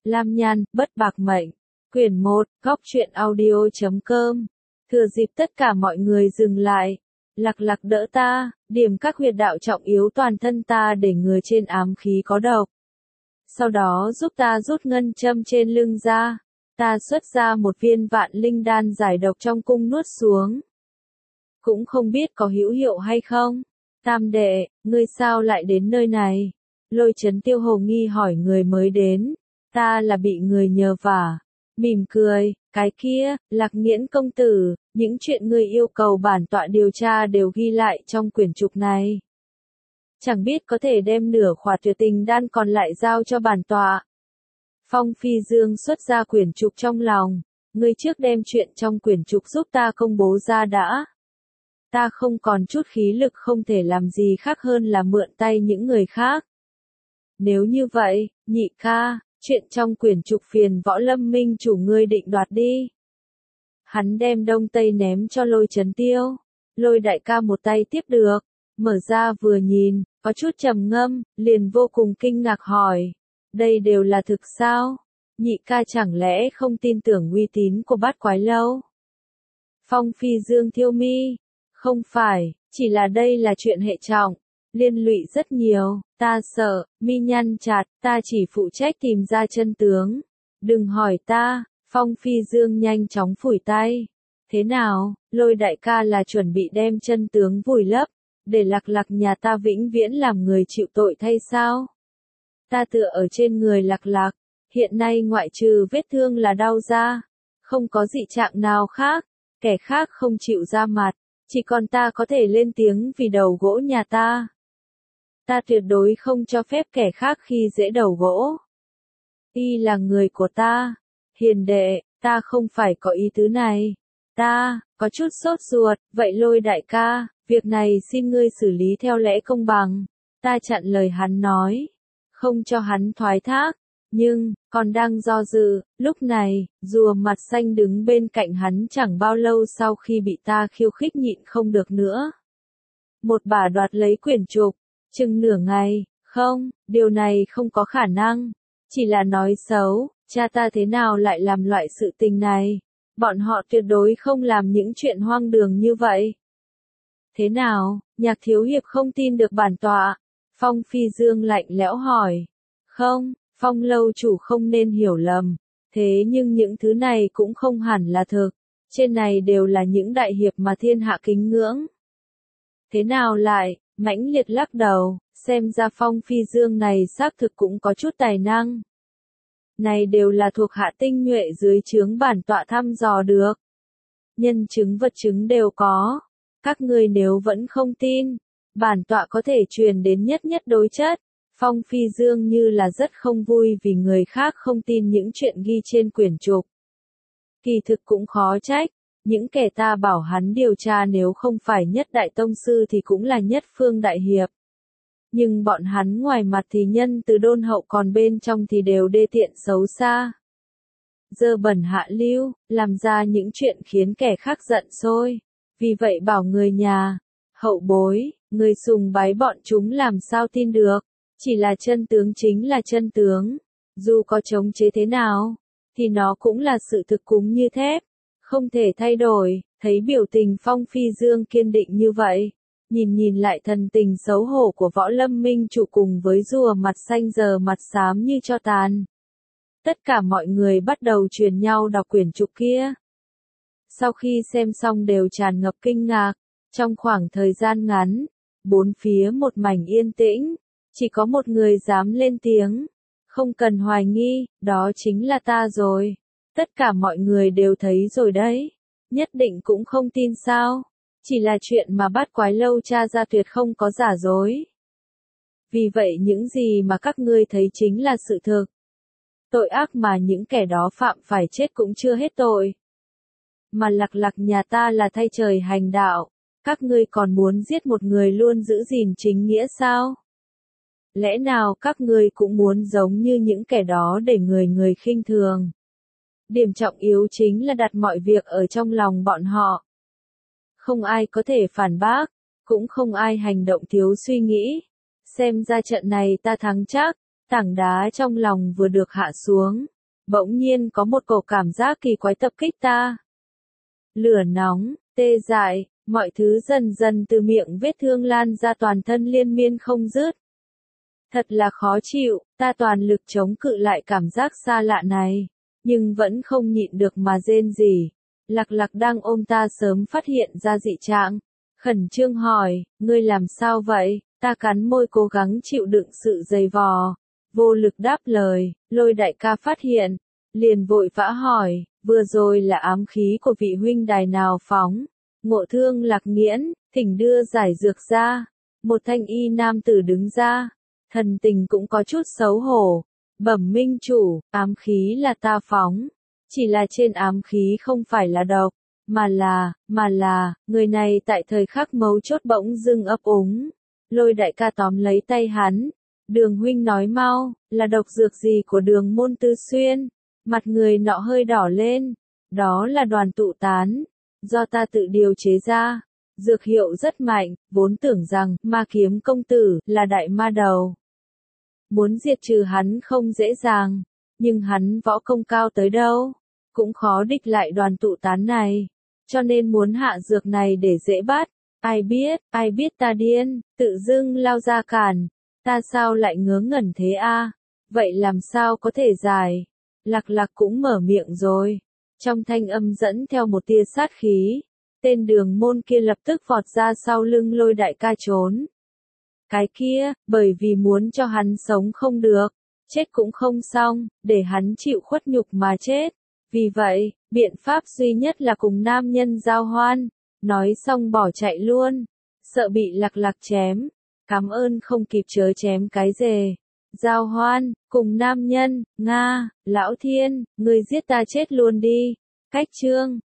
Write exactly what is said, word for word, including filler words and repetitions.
Lam Nhan, Bất Bạc Mệnh. Quyển một, góc truyện audio chấm com. Thừa dịp tất cả mọi người dừng lại. Lặc lặc đỡ ta, điểm các huyệt đạo trọng yếu toàn thân ta để ngừa trên ám khí có độc. Sau đó giúp ta rút ngân châm trên lưng ra. Ta xuất ra một viên vạn linh đan giải độc trong cung nuốt xuống. Cũng không biết có hữu hiệu hay không. Tam đệ, ngươi sao lại đến nơi này? Lôi Chấn Tiêu hồ nghi hỏi người mới đến. Ta là bị người nhờ vả. Mỉm cười, cái kia, Lạc Nghiễn công tử, những chuyện ngươi yêu cầu bản tọa điều tra đều ghi lại trong quyển trục này. Chẳng biết có thể đem nửa khỏa tuyệt tình đan còn lại giao cho bản tọa. Phong Phi Dương xuất ra quyển trục trong lòng, ngươi trước đem chuyện trong quyển trục giúp ta công bố ra đã. Ta không còn chút khí lực không thể làm gì khác hơn là mượn tay những người khác. Nếu như vậy, nhị ca, chuyện trong quyển trục phiền Võ Lâm Minh chủ ngươi định đoạt đi. Hắn đem Đông Tây ném cho Lôi Chấn Tiêu. Lôi đại ca một tay tiếp được, mở ra vừa nhìn, có chút trầm ngâm, liền vô cùng kinh ngạc hỏi. Đây đều là thực sao? Nhị ca chẳng lẽ không tin tưởng uy tín của Bát Quái Lâu? Phong Phi Dương thiêu mi. Không phải, chỉ là đây là chuyện hệ trọng, liên lụy rất nhiều, ta sợ, mi nhăn chặt, ta chỉ phụ trách tìm ra chân tướng. Đừng hỏi ta, Phong Phi Dương nhanh chóng phủi tay. Thế nào, Lôi đại ca là chuẩn bị đem chân tướng vùi lấp, để Lạc Lạc nhà ta vĩnh viễn làm người chịu tội thay sao? Ta tựa ở trên người Lạc Lạc, hiện nay ngoại trừ vết thương là đau da, không có dị trạng nào khác, kẻ khác không chịu ra mặt. Chỉ còn ta có thể lên tiếng vì đầu gỗ nhà ta. Ta tuyệt đối không cho phép kẻ khác khi dễ đầu gỗ. Y là người của ta. Hiền đệ, ta không phải có ý tứ này. Ta, có chút sốt ruột, vậy Lôi đại ca, việc này xin ngươi xử lý theo lẽ công bằng. Ta chặn lời hắn nói, không cho hắn thoái thác. Nhưng, còn đang do dự, lúc này, rùa mặt xanh đứng bên cạnh hắn chẳng bao lâu sau khi bị ta khiêu khích nhịn không được nữa. Một bà đoạt lấy quyển trục, chừng nửa ngày, không, điều này không có khả năng, chỉ là nói xấu, cha ta thế nào lại làm loại sự tình này, bọn họ tuyệt đối không làm những chuyện hoang đường như vậy. Thế nào, Nhạc thiếu hiệp không tin được bản tọa? Phong Phi Dương lạnh lẽo hỏi. Không. Phong lâu chủ không nên hiểu lầm, thế nhưng những thứ này cũng không hẳn là thực, trên này đều là những đại hiệp mà thiên hạ kính ngưỡng. Thế nào lại, mãnh liệt lắc đầu, xem ra Phong Phi Dương này xác thực cũng có chút tài năng. Này đều là thuộc hạ tinh nhuệ dưới trướng bản tọa thăm dò được. Nhân chứng vật chứng đều có, các ngươi nếu vẫn không tin, bản tọa có thể truyền đến nhất nhất đối chất. Phong Phi Dương như là rất không vui vì người khác không tin những chuyện ghi trên quyển trục. Kỳ thực cũng khó trách, những kẻ ta bảo hắn điều tra nếu không phải nhất đại tông sư thì cũng là nhất phương đại hiệp. Nhưng bọn hắn ngoài mặt thì nhân từ đôn hậu còn bên trong thì đều đê tiện xấu xa. Dơ bẩn hạ lưu, làm ra những chuyện khiến kẻ khác giận sôi. Vì vậy bảo người nhà, hậu bối, người sùng bái bọn chúng làm sao tin được. Chỉ là chân tướng chính là chân tướng, dù có chống chế thế nào, thì nó cũng là sự thực cứng như thép, không thể thay đổi. Thấy biểu tình Phong Phi Dương kiên định như vậy, nhìn nhìn lại thần tình xấu hổ của Võ Lâm Minh chủ cùng với rùa mặt xanh giờ mặt xám như tro tàn. Tất cả mọi người bắt đầu truyền nhau đọc quyển trục kia. Sau khi xem xong đều tràn ngập kinh ngạc, trong khoảng thời gian ngắn, bốn phía một mảnh yên tĩnh. Chỉ có một người dám lên tiếng. Không cần hoài nghi, đó chính là ta rồi. Tất cả mọi người đều thấy rồi đấy. Nhất định cũng không tin sao. Chỉ là chuyện mà Bát Quái Lâu tra ra tuyệt không có giả dối. Vì vậy những gì mà các ngươi thấy chính là sự thực. Tội ác mà những kẻ đó phạm phải chết cũng chưa hết tội. Mà Lạc Lạc nhà ta là thay trời hành đạo. Các ngươi còn muốn giết một người luôn giữ gìn chính nghĩa sao? Lẽ nào các ngươi cũng muốn giống như những kẻ đó để người người khinh thường? Điểm trọng yếu chính là đặt mọi việc ở trong lòng bọn họ. Không ai có thể phản bác, cũng không ai hành động thiếu suy nghĩ. Xem ra trận này ta thắng chắc, tảng đá trong lòng vừa được hạ xuống, bỗng nhiên có một cổ cảm giác kỳ quái tập kích ta. Lửa nóng, tê dại, mọi thứ dần dần từ miệng vết thương lan ra toàn thân liên miên không dứt. Thật là khó chịu, ta toàn lực chống cự lại cảm giác xa lạ này, nhưng vẫn không nhịn được mà rên rỉ. Lạc Lạc đang ôm ta sớm phát hiện ra dị trạng, khẩn trương hỏi, ngươi làm sao vậy? Ta cắn môi cố gắng chịu đựng sự dày vò, vô lực đáp lời. Lôi đại ca phát hiện, liền vội vã hỏi, vừa rồi là ám khí của vị huynh đài nào phóng? Ngộ Thương Lạc Nghiễn, thỉnh đưa giải dược ra. Một thanh y nam tử đứng ra, thần tình cũng có chút xấu hổ. Bẩm minh chủ, ám khí là ta phóng, chỉ là trên ám khí không phải là độc, mà là, mà là, người này tại thời khắc mấu chốt bỗng dưng ấp úng. Lôi đại ca tóm lấy tay hắn, Đường huynh nói mau, là độc dược gì của Đường môn Tư Xuyên? Mặt người nọ hơi đỏ lên, đó là đoàn tụ tán, do ta tự điều chế ra, dược hiệu rất mạnh, vốn tưởng rằng Ma Kiếm công tử là đại ma đầu, muốn diệt trừ hắn không dễ dàng, nhưng hắn võ công cao tới đâu, cũng khó địch lại đoàn tụ tán này, cho nên muốn hạ dược này để dễ bắt. Ai biết, ai biết ta điên, tự dưng lao ra cản, ta sao lại ngớ ngẩn thế a? Vậy làm sao có thể giải? Lạc Lạc cũng mở miệng rồi, trong thanh âm dẫn theo một tia sát khí, tên Đường môn kia lập tức vọt ra sau lưng Lôi đại ca trốn. Cái kia, bởi vì muốn cho hắn sống không được, chết cũng không xong, để hắn chịu khuất nhục mà chết. Vì vậy, biện pháp duy nhất là cùng nam nhân giao hoan. Nói xong bỏ chạy luôn, sợ bị Lạc Lạc chém. Cảm ơn không kịp chớ chém cái rề. Giao hoan, cùng nam nhân, Nga, lão thiên, ngươi giết ta chết luôn đi. Cách chương